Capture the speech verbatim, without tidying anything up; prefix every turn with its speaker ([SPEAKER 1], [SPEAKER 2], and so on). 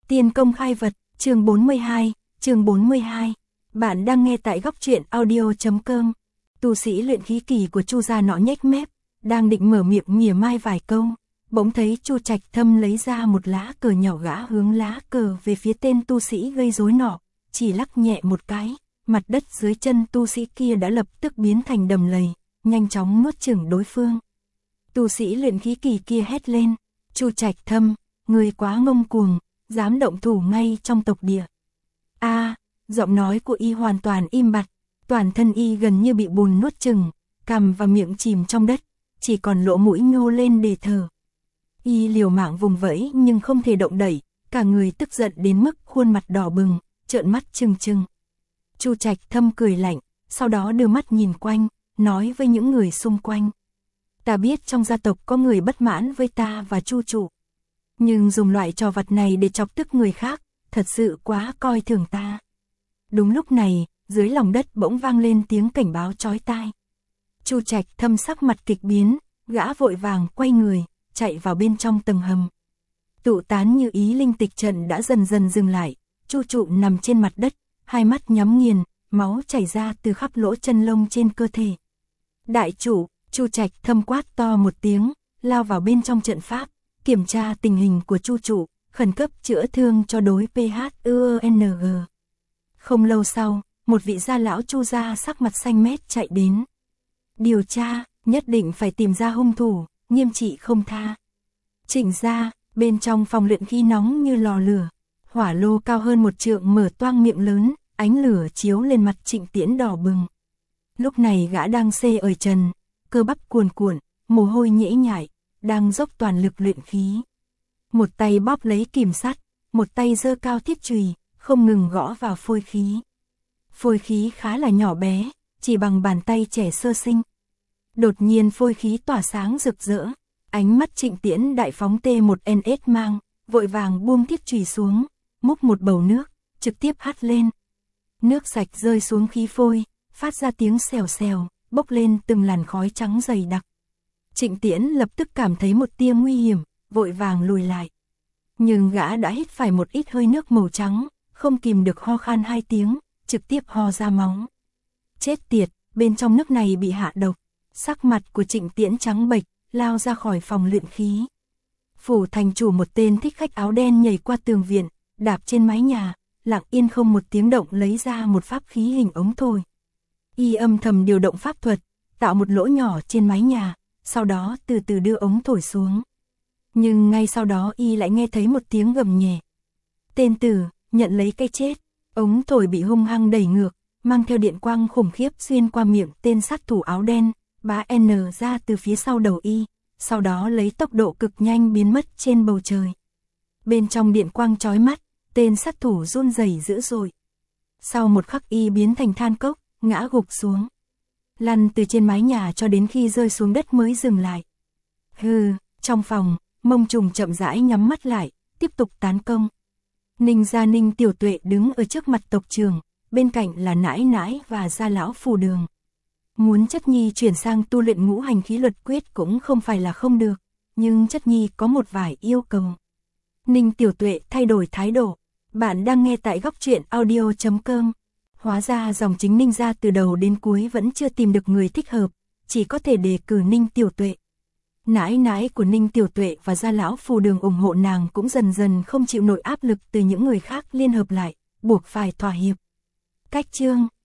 [SPEAKER 1] Tiên công khai vật, chương bốn mươi hai, chương bốn mươi hai. Bạn đang nghe tại góc truyện audio chấm com. Tu sĩ luyện khí kỳ của Chu gia nọ nhếch mép, đang định mở miệng mỉa mai vài câu, bỗng thấy Chu Trạch Thâm lấy ra một lá cờ nhỏ, gã hướng lá cờ về phía tên tu sĩ gây rối nọ, chỉ lắc nhẹ một cái, mặt đất dưới chân tu sĩ kia đã lập tức biến thành đầm lầy, nhanh chóng nuốt chửng đối phương. Tu sĩ luyện khí kỳ kia hét lên, Chu Trạch Thâm, ngươi quá ngông cuồng, dám động thủ ngay trong tộc địa. A, à, giọng nói của y hoàn toàn im bặt, toàn thân y gần như bị bùn nuốt chửng, cằm và miệng chìm trong đất, chỉ còn lỗ mũi nhô lên để thở. Y liều mạng vùng vẫy nhưng không thể động đậy, cả người tức giận đến mức khuôn mặt đỏ bừng, trợn mắt trừng trừng. Chu Trạch Thâm cười lạnh, sau đó đưa mắt nhìn quanh, nói với những người xung quanh. Ta biết trong gia tộc có người bất mãn với ta và Chu trụ, nhưng dùng loại trò vặt này để chọc tức người khác, thật sự quá coi thường ta. Đúng lúc này, dưới lòng đất bỗng vang lên tiếng cảnh báo chói tai. Chu Trạch Thâm sắc mặt kịch biến, gã vội vàng quay người, chạy vào bên trong tầng hầm. Tụ tán như ý linh tịch trận đã dần dần dừng lại, Chu trụ nằm trên mặt đất, hai mắt nhắm nghiền, máu chảy ra từ khắp lỗ chân lông trên cơ thể. Đại chủ, Chu Trạch Thâm quát to một tiếng, lao vào bên trong trận pháp, kiểm tra tình hình của Chu trụ, khẩn cấp chữa thương cho đối pê hát u en giê. Không lâu sau, một vị gia lão Chu gia sắc mặt xanh mét chạy đến. Điều tra, nhất định phải tìm ra hung thủ, nghiêm trị không tha. Trịnh gia, bên trong phòng luyện khí nóng như lò lửa, hỏa lô cao hơn một trượng mở toang miệng lớn, ánh lửa chiếu lên mặt Trịnh Tiễn đỏ bừng. Lúc này gã đang xê ở trần, cơ bắp cuồn cuộn, mồ hôi nhễ nhại, đang dốc toàn lực luyện khí. Một tay bóp lấy kìm sắt, một tay giơ cao thiết chùy, không ngừng gõ vào phôi khí. Phôi khí khá là nhỏ bé, chỉ bằng bàn tay trẻ sơ sinh. Đột nhiên phôi khí tỏa sáng rực rỡ, ánh mắt Trịnh Tiễn đại phóng tê một en ét mang, vội vàng buông thiết chùy xuống, múc một bầu nước, trực tiếp hắt lên. Nước sạch rơi xuống khí phôi, phát ra tiếng xèo xèo, bốc lên từng làn khói trắng dày đặc. Trịnh Tiễn lập tức cảm thấy một tia nguy hiểm, vội vàng lùi lại. Nhưng gã đã hít phải một ít hơi nước màu trắng, không kìm được ho khan hai tiếng, trực tiếp ho ra máu. Chết tiệt, bên trong nước này bị hạ độc. Sắc mặt của Trịnh Tiễn trắng bệch, lao ra khỏi phòng luyện khí. Phủ thành chủ một tên thích khách áo đen nhảy qua tường viện, đạp trên mái nhà, lặng yên không một tiếng động lấy ra một pháp khí hình ống thổi. Y âm thầm điều động pháp thuật, tạo một lỗ nhỏ trên mái nhà, sau đó từ từ đưa ống thổi xuống. Nhưng ngay sau đó y lại nghe thấy một tiếng gầm nhẹ. Tên tử, nhận lấy cái chết. Ống thổi bị hung hăng đẩy ngược, mang theo điện quang khủng khiếp xuyên qua miệng tên sát thủ áo đen, bá N ra từ phía sau đầu y, sau đó lấy tốc độ cực nhanh biến mất trên bầu trời. Bên trong điện quang chói mắt, tên sát thủ run rẩy dữ dội. Sau một khắc y biến thành than cốc, ngã gục xuống. Lăn từ trên mái nhà cho đến khi rơi xuống đất mới dừng lại. Hừ, trong phòng, Mông Trùng chậm rãi nhắm mắt lại, tiếp tục tán công. Ninh gia Ninh Tiểu Tuệ đứng ở trước mặt tộc trưởng, bên cạnh là nãi nãi và gia lão Phù Đường. Muốn Chất Nhi chuyển sang tu luyện ngũ hành khí luật quyết cũng không phải là không được, nhưng Chất Nhi có một vài yêu cầu. Ninh Tiểu Tuệ thay đổi thái độ. Bạn đang nghe tại góc truyện audio chấm com. Hóa ra dòng chính Ninh gia từ đầu đến cuối vẫn chưa tìm được người thích hợp, chỉ có thể đề cử Ninh Tiểu Tuệ. Nãi nãi của Ninh Tiểu Tuệ và gia lão Phù Đường ủng hộ nàng cũng dần dần không chịu nổi áp lực từ những người khác liên hợp lại, buộc phải thỏa hiệp. Cách chương